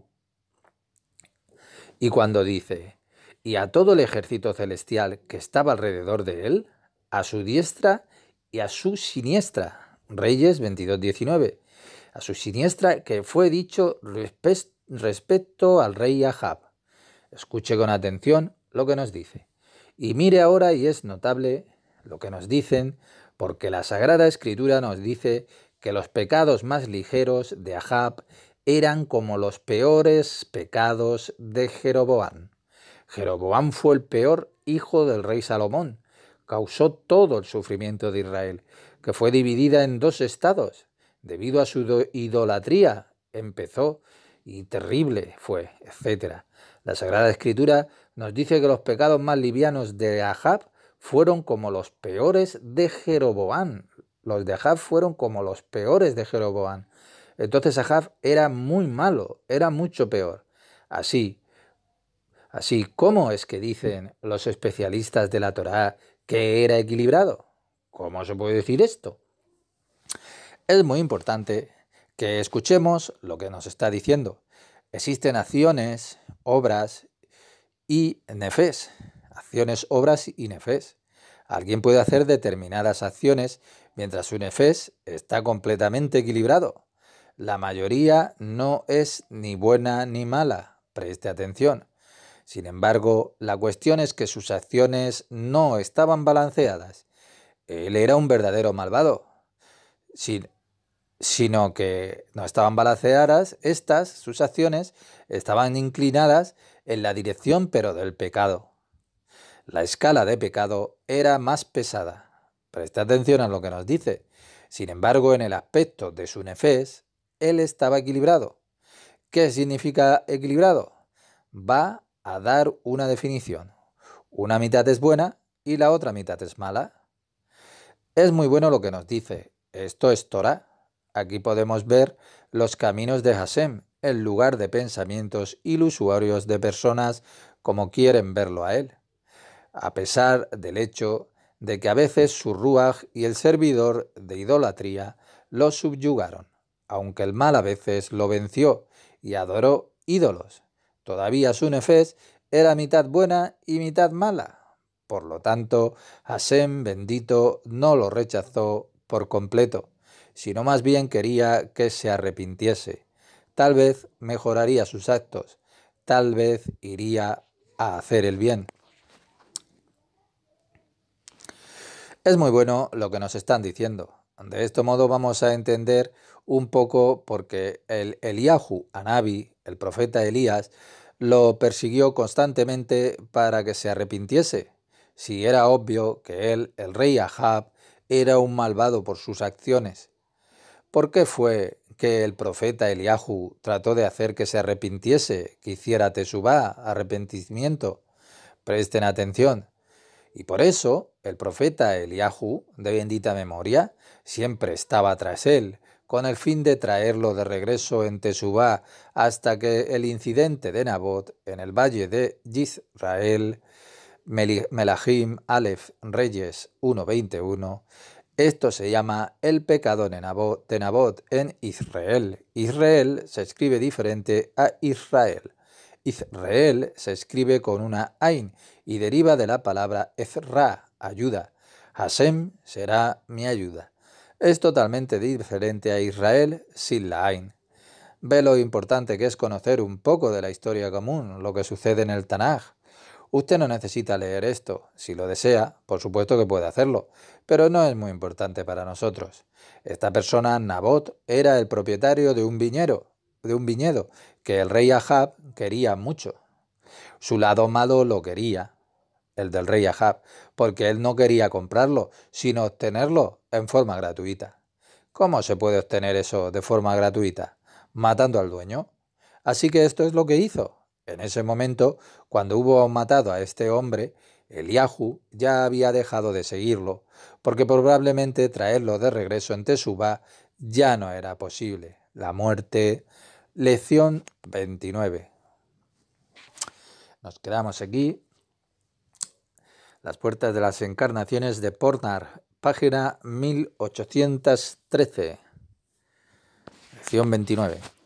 Y cuando dice, y a todo el ejército celestial que estaba alrededor de él, a su diestra y a su siniestra, Reyes 22:19, a su siniestra que fue dicho respecto al rey Ahab. Escuche con atención lo que nos dice. Y mire ahora, y es notable lo que nos dicen, porque la Sagrada Escritura nos dice que los pecados más ligeros de Ahab eran como los peores pecados de Jeroboam. Jeroboam fue el peor hijo del rey Salomón. Causó todo el sufrimiento de Israel, que fue dividida en dos estados. Debido a su idolatría empezó y terrible fue, etc. La Sagrada Escritura nos dice que los pecados más livianos de Ahab fueron como los peores de Jeroboam. Los de Ahab fueron como los peores de Jeroboam. Entonces Ahab era muy malo, era mucho peor. Así, ¿cómo es que dicen los especialistas de la Torá que era equilibrado? ¿Cómo se puede decir esto? Es muy importante que escuchemos lo que nos está diciendo. Existen acciones, obras y nefes. Acciones, obras y nefes. Alguien puede hacer determinadas acciones mientras su nefés está completamente equilibrado. La mayoría no es ni buena ni mala, preste atención. Sin embargo, la cuestión es que sus acciones no estaban balanceadas. Él era un verdadero malvado, sino que no estaban balanceadas, sus acciones, estaban inclinadas en la dirección pero del pecado. La escala de pecado era más pesada. Presta atención a lo que nos dice. Sin embargo, en el aspecto de su nefés, él estaba equilibrado. ¿Qué significa equilibrado? Va a dar una definición. Una mitad es buena y la otra mitad es mala. Es muy bueno lo que nos dice. Esto es Torah. Aquí podemos ver los caminos de Hashem, el lugar de pensamientos ilusorios de personas como quieren verlo a él, a pesar del hecho de que a veces su ruaj y el servidor de idolatría lo subyugaron, aunque el mal a veces lo venció y adoró ídolos. Todavía su nefés era mitad buena y mitad mala. Por lo tanto, Hashem bendito no lo rechazó por completo, sino más bien quería que se arrepintiese. Tal vez mejoraría sus actos, tal vez iría a hacer el bien. Es muy bueno lo que nos están diciendo. De este modo vamos a entender un poco porque el Eliahu Anabi, el profeta Elías, lo persiguió constantemente para que se arrepintiese. Si era obvio que él, el rey Ahab, era un malvado por sus acciones. ¿Por qué fue que el profeta Eliahu trató de hacer que se arrepintiese, que hiciera tesubá, arrepentimiento? Presten atención. Y por eso el profeta Eliahu, de bendita memoria, siempre estaba tras él, con el fin de traerlo de regreso en Tesubá hasta que el incidente de Nabot en el valle de Yisrael, Melahim Aleph Reyes 1:21, esto se llama el pecado de Nabot en Israel. Israel se escribe diferente a Israel. Israel se escribe con una Ain y deriva de la palabra Ezra, ayuda. Hashem será mi ayuda. Es totalmente diferente a Israel sin la Ain. Ve lo importante que es conocer un poco de la historia común, lo que sucede en el Tanaj. Usted no necesita leer esto. Si lo desea, por supuesto que puede hacerlo, pero no es muy importante para nosotros. Esta persona, Nabot, era el propietario de un viñedo, que el rey Ahab quería mucho. Su lado malo lo quería, el del rey Ahab, porque él no quería comprarlo, sino obtenerlo en forma gratuita. ¿Cómo se puede obtener eso de forma gratuita? Matando al dueño. Así que esto es lo que hizo. En ese momento, cuando hubo matado a este hombre, Eliahu ya había dejado de seguirlo, porque probablemente traerlo de regreso en Tesubá ya no era posible. La muerte. Lección 29. Nos quedamos aquí. Las puertas de las encarnaciones de Pornar, página 1813. Lección 29.